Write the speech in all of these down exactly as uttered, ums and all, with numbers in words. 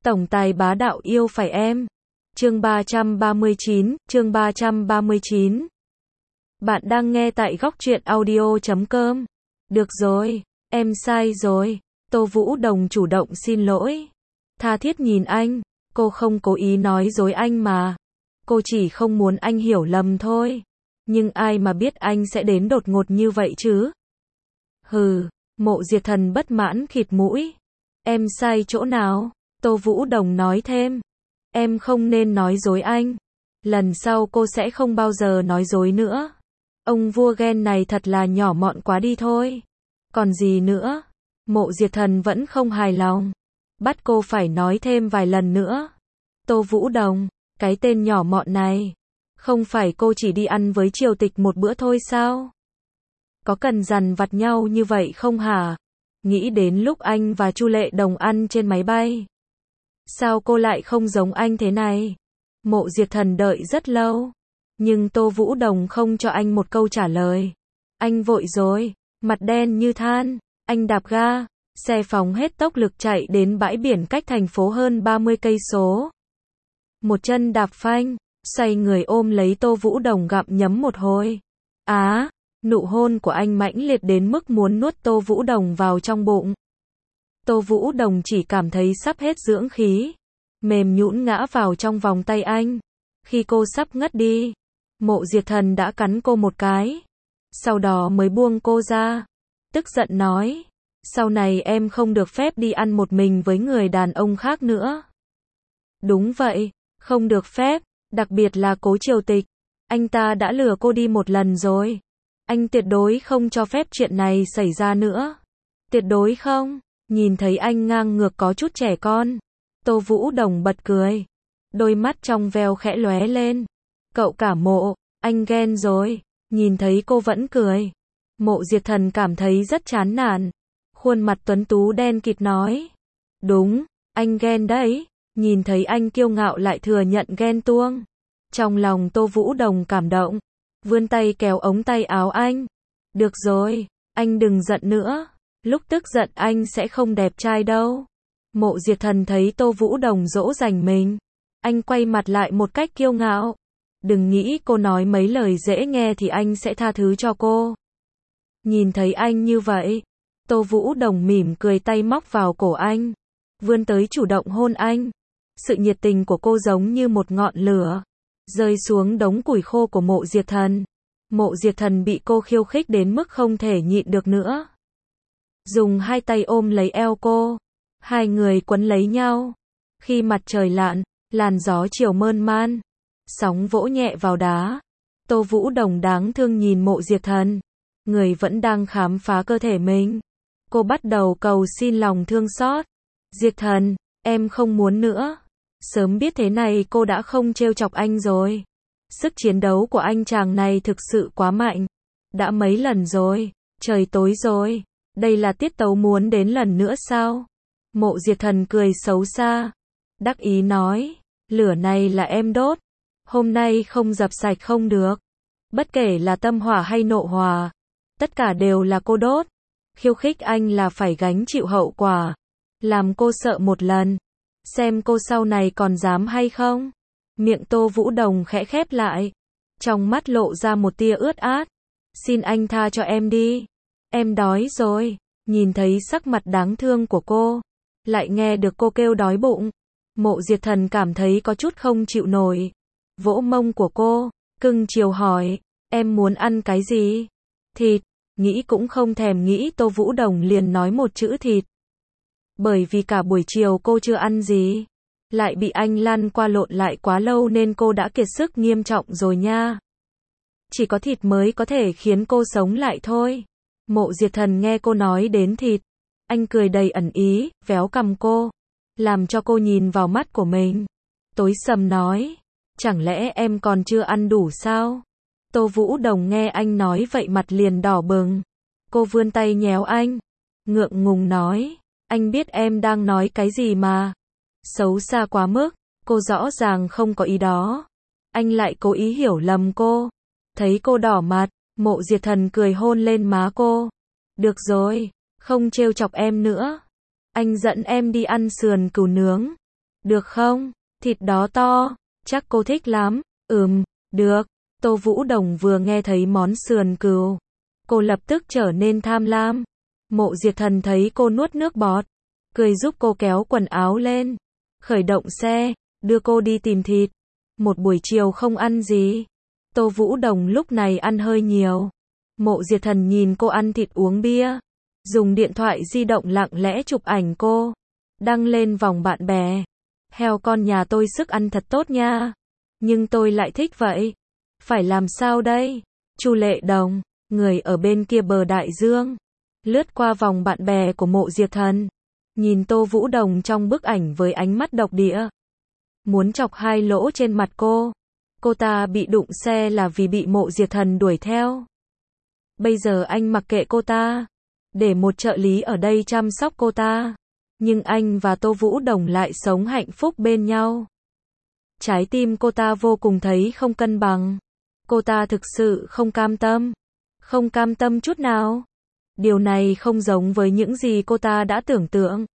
Tổng tài bá đạo yêu phải em. Chương ba trăm ba mươi chín, chương ba trăm ba mươi chín. Bạn đang nghe tại góc truyện audio chấm com. Được rồi, em sai rồi. Tô Vũ Đồng chủ động xin lỗi. Tha thiết nhìn anh, cô không cố ý nói dối anh mà. Cô chỉ không muốn anh hiểu lầm thôi. Nhưng ai mà biết anh sẽ đến đột ngột như vậy chứ? Hừ, Mộ Diệt Thần bất mãn khịt mũi. Em sai chỗ nào? Tô Vũ Đồng nói thêm. Em không nên nói dối anh. Lần sau cô sẽ không bao giờ nói dối nữa. Ông vua ghen này thật là nhỏ mọn quá đi thôi. Còn gì nữa? Mộ Diệt Thần vẫn không hài lòng. Bắt cô phải nói thêm vài lần nữa. Tô Vũ Đồng, cái tên nhỏ mọn này. Không phải cô chỉ đi ăn với Triều Tịch một bữa thôi sao? Có cần dằn vặt nhau như vậy không hả? Nghĩ đến lúc anh và Chu Lệ Đồng ăn trên máy bay. Sao cô lại không giống anh thế này? Mộ Diệt Thần đợi rất lâu. Nhưng Tô Vũ Đồng không cho anh một câu trả lời. Anh vội rồi, mặt đen như than. Anh đạp ga, xe phóng hết tốc lực chạy đến bãi biển cách thành phố hơn ba mươi cây số. Một chân đạp phanh, xoay người ôm lấy Tô Vũ Đồng gặm nhấm một hồi. Á, nụ hôn của anh mãnh liệt đến mức muốn nuốt Tô Vũ Đồng vào trong bụng. Tô Vũ Đồng chỉ cảm thấy sắp hết dưỡng khí, mềm nhũn ngã vào trong vòng tay anh. Khi cô sắp ngất đi, Mộ Diệt Thần đã cắn cô một cái, sau đó mới buông cô ra. Tức giận nói, sau này em không được phép đi ăn một mình với người đàn ông khác nữa. Đúng vậy, không được phép, đặc biệt là Cố Triều Tịch. Anh ta đã lừa cô đi một lần rồi. Anh tuyệt đối không cho phép chuyện này xảy ra nữa. Tuyệt đối không. Nhìn thấy anh ngang ngược có chút trẻ con, Tô Vũ Đồng bật cười. Đôi mắt trong veo khẽ lóe lên. Cậu cả Mộ, anh ghen rồi. Nhìn thấy cô vẫn cười. Mộ Diệt Thần cảm thấy rất chán nản. Khuôn mặt tuấn tú đen kịt nói. Đúng, anh ghen đấy. Nhìn thấy anh kiêu ngạo lại thừa nhận ghen tuông. Trong lòng Tô Vũ Đồng cảm động. Vươn tay kéo ống tay áo anh. Được rồi, anh đừng giận nữa. Lúc tức giận anh sẽ không đẹp trai đâu. Mộ Diệt Thần thấy Tô Vũ Đồng dỗ dành mình. Anh quay mặt lại một cách kiêu ngạo. Đừng nghĩ cô nói mấy lời dễ nghe thì anh sẽ tha thứ cho cô. Nhìn thấy anh như vậy, Tô Vũ Đồng mỉm cười tay móc vào cổ anh. Vươn tới chủ động hôn anh. Sự nhiệt tình của cô giống như một ngọn lửa. Rơi xuống đống củi khô của Mộ Diệt Thần. Mộ Diệt Thần bị cô khiêu khích đến mức không thể nhịn được nữa. Dùng hai tay ôm lấy eo cô. Hai người quấn lấy nhau. Khi mặt trời lặn, làn gió chiều mơn man. Sóng vỗ nhẹ vào đá. Tô Vũ Đồng đáng thương nhìn Mộ Diệt Thần. Người vẫn đang khám phá cơ thể mình. Cô bắt đầu cầu xin lòng thương xót. Diệt Thần, em không muốn nữa. Sớm biết thế này cô đã không trêu chọc anh rồi. Sức chiến đấu của anh chàng này thực sự quá mạnh. Đã mấy lần rồi. Trời tối rồi. Đây là tiết tấu muốn đến lần nữa sao? Mộ Diệt Thần cười xấu xa. Đắc ý nói. Lửa này là em đốt. Hôm nay không dập sạch không được. Bất kể là tâm hỏa hay nộ hỏa. Tất cả đều là cô đốt. Khiêu khích anh là phải gánh chịu hậu quả. Làm cô sợ một lần. Xem cô sau này còn dám hay không? Miệng Tô Vũ Đồng khẽ khép lại. Trong mắt lộ ra một tia ướt át. Xin anh tha cho em đi. Em đói rồi. Nhìn thấy sắc mặt đáng thương của cô. Lại nghe được cô kêu đói bụng. Mộ Diệt Thần cảm thấy có chút không chịu nổi. Vỗ mông của cô. Cưng chiều hỏi. Em muốn ăn cái gì? Thịt. Nghĩ cũng không thèm nghĩ Tô Vũ Đồng liền nói một chữ thịt. Bởi vì cả buổi chiều cô chưa ăn gì. Lại bị anh lăn qua lộn lại quá lâu nên cô đã kiệt sức nghiêm trọng rồi nha. Chỉ có thịt mới có thể khiến cô sống lại thôi. Mộ Diệt Thần nghe cô nói đến thịt. Anh cười đầy ẩn ý, véo cằm cô. Làm cho cô nhìn vào mắt của mình. Tối sầm nói. Chẳng lẽ em còn chưa ăn đủ sao? Tô Vũ Đồng nghe anh nói vậy mặt liền đỏ bừng. Cô vươn tay nhéo anh. Ngượng ngùng nói. Anh biết em đang nói cái gì mà. Xấu xa quá mức. Cô rõ ràng không có ý đó. Anh lại cố ý hiểu lầm cô. Thấy cô đỏ mặt, Mộ Diệt Thần cười hôn lên má cô. Được rồi, không trêu chọc em nữa. Anh dẫn em đi ăn sườn cừu nướng. Được không? Thịt đó to, chắc cô thích lắm. Ừm, được. Tô Vũ Đồng vừa nghe thấy món sườn cừu, cô lập tức trở nên tham lam. Mộ Diệt Thần thấy cô nuốt nước bọt, cười giúp cô kéo quần áo lên, khởi động xe, đưa cô đi tìm thịt. Một buổi chiều không ăn gì, Tô Vũ Đồng lúc này ăn hơi nhiều. Mộ Diệt Thần nhìn cô ăn thịt uống bia, dùng điện thoại di động lặng lẽ chụp ảnh cô, đăng lên vòng bạn bè. Heo con nhà tôi sức ăn thật tốt nha, nhưng tôi lại thích vậy. Phải làm sao đây? Chu Lệ Đồng, người ở bên kia bờ đại dương, lướt qua vòng bạn bè của Mộ Diệt Thần, nhìn Tô Vũ Đồng trong bức ảnh với ánh mắt độc địa, muốn chọc hai lỗ trên mặt cô. Cô ta bị đụng xe là vì bị Mộ Diệt Thần đuổi theo. Bây giờ anh mặc kệ cô ta, để một trợ lý ở đây chăm sóc cô ta. Nhưng anh và Tô Vũ Đồng lại sống hạnh phúc bên nhau. Trái tim cô ta vô cùng thấy không cân bằng. Cô ta thực sự không cam tâm. Không cam tâm chút nào. Điều này không giống với những gì cô ta đã tưởng tượng.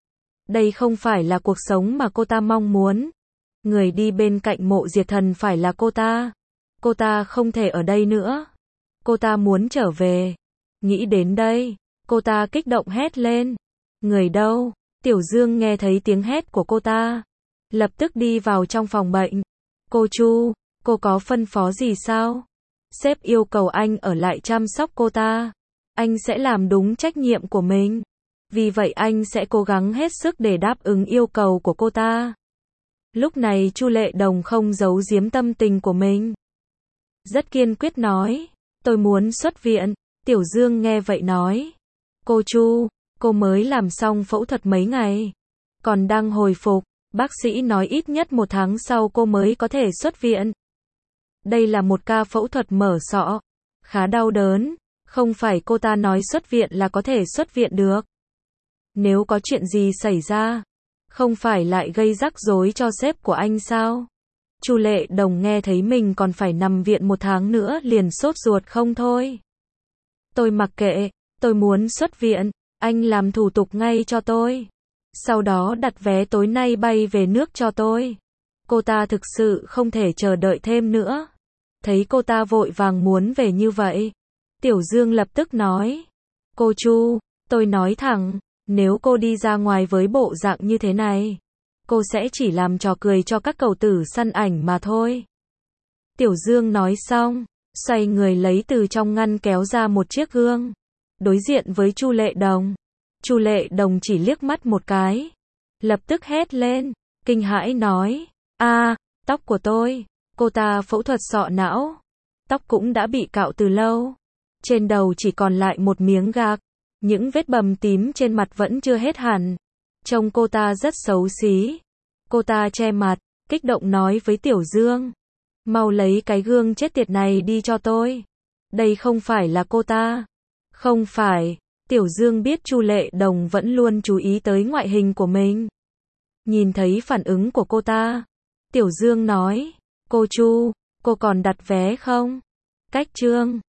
Đây không phải là cuộc sống mà cô ta mong muốn. Người đi bên cạnh Mộ Diệt Thần phải là cô ta. Cô ta không thể ở đây nữa. Cô ta muốn trở về. Nghĩ đến đây, cô ta kích động hét lên. Người đâu? Tiểu Dương nghe thấy tiếng hét của cô ta, lập tức đi vào trong phòng bệnh. Cô Chu, cô có phân phó gì sao? Sếp yêu cầu anh ở lại chăm sóc cô ta. Anh sẽ làm đúng trách nhiệm của mình. Vì vậy anh sẽ cố gắng hết sức để đáp ứng yêu cầu của cô ta. Lúc này Chu Lệ Đồng không giấu giếm tâm tình của mình. Rất kiên quyết nói, tôi muốn xuất viện. Tiểu Dương nghe vậy nói, cô Chu, cô mới làm xong phẫu thuật mấy ngày, còn đang hồi phục, bác sĩ nói ít nhất một tháng sau cô mới có thể xuất viện. Đây là một ca phẫu thuật mở sọ, khá đau đớn, không phải cô ta nói xuất viện là có thể xuất viện được. Nếu có chuyện gì xảy ra, không phải lại gây rắc rối cho sếp của anh sao? Chu Lệ Đồng nghe thấy mình còn phải nằm viện một tháng nữa liền sốt ruột không thôi. Tôi mặc kệ, tôi muốn xuất viện. Anh làm thủ tục ngay cho tôi. Sau đó đặt vé tối nay bay về nước cho tôi. Cô ta thực sự không thể chờ đợi thêm nữa. Thấy cô ta vội vàng muốn về như vậy, Tiểu Dương lập tức nói, cô Chu, tôi nói thẳng, nếu cô đi ra ngoài với bộ dạng như thế này, cô sẽ chỉ làm trò cười cho các cầu tử săn ảnh mà thôi. Tiểu Dương nói xong, xoay người lấy từ trong ngăn kéo ra một chiếc gương, đối diện với Chu Lệ Đồng. Chu Lệ Đồng chỉ liếc mắt một cái, lập tức hét lên, kinh hãi nói, a, tóc của tôi. Cô ta phẫu thuật sọ não, tóc cũng đã bị cạo từ lâu, trên đầu chỉ còn lại một miếng gạc, những vết bầm tím trên mặt vẫn chưa hết hẳn, trông cô ta rất xấu xí. Cô ta che mặt, kích động nói với Tiểu Dương, mau lấy cái gương chết tiệt này đi cho tôi. Đây không phải là cô ta. Không phải. Tiểu Dương biết Chu Lệ Đồng vẫn luôn chú ý tới ngoại hình của mình. Nhìn thấy phản ứng của cô ta, Tiểu Dương nói, cô Chu, cô còn đặt vé không? Cách Trương,